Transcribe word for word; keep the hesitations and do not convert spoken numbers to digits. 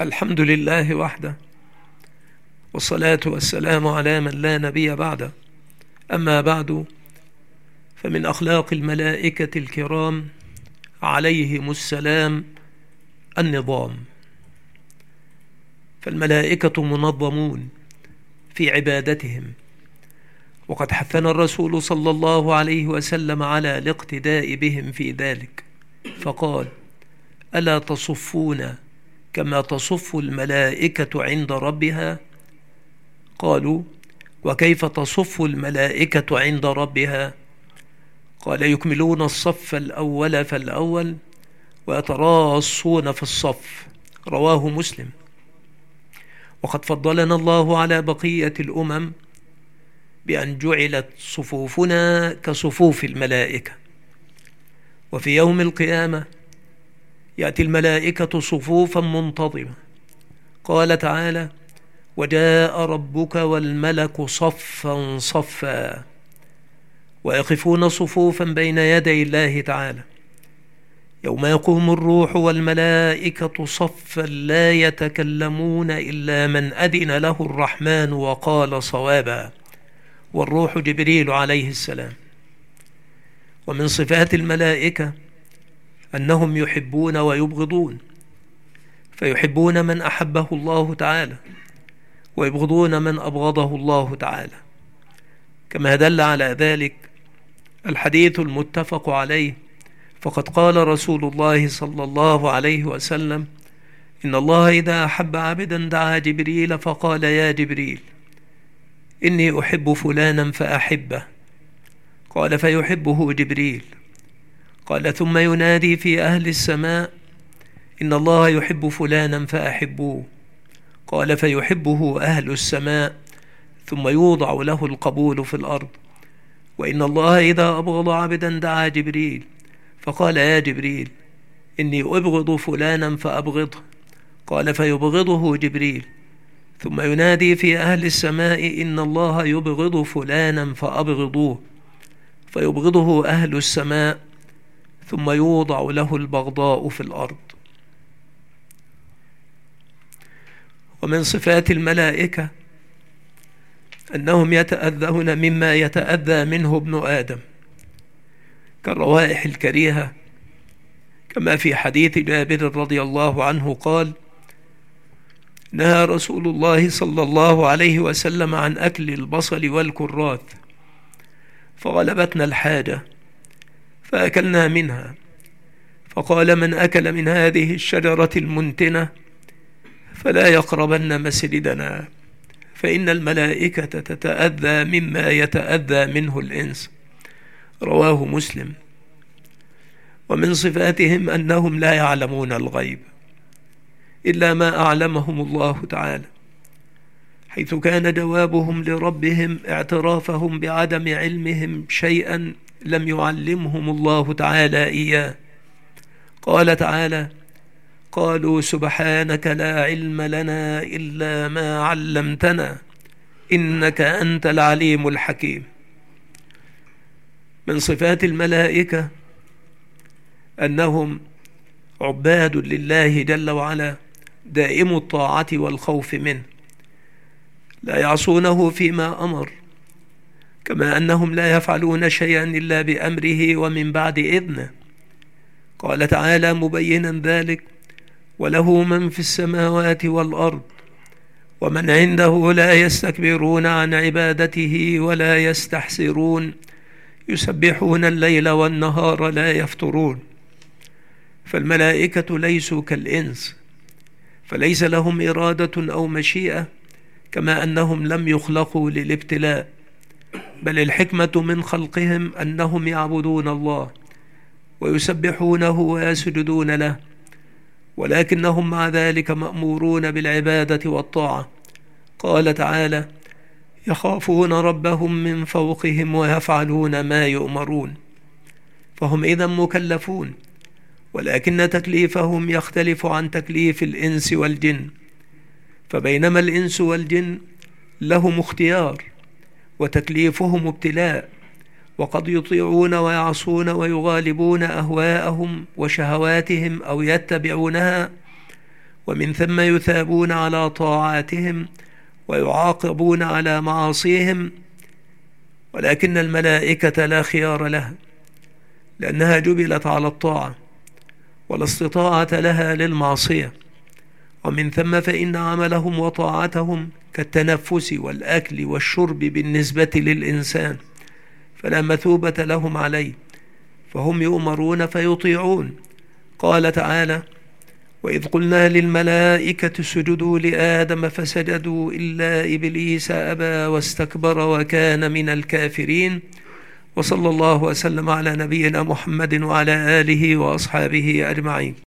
الحمد لله وحده، والصلاة والسلام على من لا نبي بعده. أما بعد، فمن أخلاق الملائكة الكرام عليهم السلام النظام. فالملائكة منظمون في عبادتهم، وقد حثنا الرسول صلى الله عليه وسلم على الاقتداء بهم في ذلك، فقال: ألا تصفون كما تصف الملائكة عند ربها؟ قالوا: وكيف تصف الملائكة عند ربها؟ قال: يكملون الصف الأول فالأول ويتراصون في الصف. رواه مسلم. وقد فضلنا الله على بقية الأمم بأن جعلت صفوفنا كصفوف الملائكة. وفي يوم القيامة يأتي الملائكة صفوفا منتظمة. قال تعالى: وجاء ربك والملك صفا صفا، ويقفون صفوفا بين يدي الله تعالى يوم يقوم الروح والملائكة صفا لا يتكلمون إلا من أذن له الرحمن وقال صوابا، والروح جبريل عليه السلام. ومن صفات الملائكة أنهم يحبون ويبغضون، فيحبون من أحبه الله تعالى ويبغضون من أبغضه الله تعالى، كما دل على ذلك الحديث المتفق عليه. فقد قال رسول الله صلى الله عليه وسلم: إن الله إذا أحب عبدا دعا جبريل فقال: يا جبريل إني أحب فلانا فأحبه. قال: فيحبه جبريل. قال: ثم ينادي في أهل السماء: إن الله يحب فلانا فأحبوه. قال: فيحبه أهل السماء، ثم يوضع له القبول في الأرض. وإن الله إذا أبغض عبدا دعا جبريل فقال: يا جبريل إني أبغض فلانا فأبغضه. قال: فيبغضه جبريل. ثم ينادي في أهل السماء: إن الله يبغض فلانا فأبغضوه. فيبغضه أهل السماء، ثم يوضع له البغضاء في الأرض. ومن صفات الملائكة أنهم يتأذون مما يتأذى منه ابن آدم كالروائح الكريهة، كما في حديث جابر رضي الله عنه قال: نهى رسول الله صلى الله عليه وسلم عن أكل البصل والكراث، فغلبتنا الحاجة فأكلنا منها، فقال: من أكل من هذه الشجرة المنتنة فلا يقربن مسجدنا، فإن الملائكة تتأذى مما يتأذى منه الإنس. رواه مسلم. ومن صفاتهم أنهم لا يعلمون الغيب إلا ما أعلمهم الله تعالى، حيث كان جوابهم لربهم اعترافهم بعدم علمهم شيئا لم يعلمهم الله تعالى إياه. قال تعالى: قالوا سبحانك لا علم لنا إلا ما علمتنا إنك أنت العليم الحكيم. من صفات الملائكة أنهم عباد لله جل وعلا، دائم الطاعة والخوف منه، لا يعصونه فيما أمر، كما أنهم لا يفعلون شيئا إلا بأمره ومن بعد إذنه. قال تعالى مبينا ذلك: وله من في السماوات والأرض ومن عنده لا يستكبرون عن عبادته ولا يستحسرون يسبحون الليل والنهار لا يفترون. فالملائكة ليسوا كالإنس، فليس لهم إرادة أو مشيئة، كما أنهم لم يخلقوا للابتلاء، بل الحكمة من خلقهم أنهم يعبدون الله ويسبحونه ويسجدون له، ولكنهم مع ذلك مأمورون بالعبادة والطاعة. قال تعالى: يخافون ربهم من فوقهم ويفعلون ما يؤمرون. فهم إذن مكلفون، ولكن تكليفهم يختلف عن تكليف الإنس والجن. فبينما الإنس والجن لهم اختيار وتكليفهم ابتلاء، وقد يطيعون ويعصون ويغالبون أهواءهم وشهواتهم أو يتبعونها، ومن ثم يثابون على طاعاتهم ويعاقبون على معاصيهم. ولكن الملائكة لا خيار لها، لأنها جبلت على الطاعة ولا استطاعة لها للمعصية. ومن ثم فإن عملهم وطاعتهم كالتنفس والأكل والشرب بالنسبة للإنسان، فلا مثوبة لهم عليه، فهم يؤمرون فيطيعون. قال تعالى: وإذ قلنا للملائكة اسجدوا لآدم فسجدوا إلا إبليس أبى واستكبر وكان من الكافرين. وصلى الله وسلم على نبينا محمد وعلى آله وأصحابه أجمعين.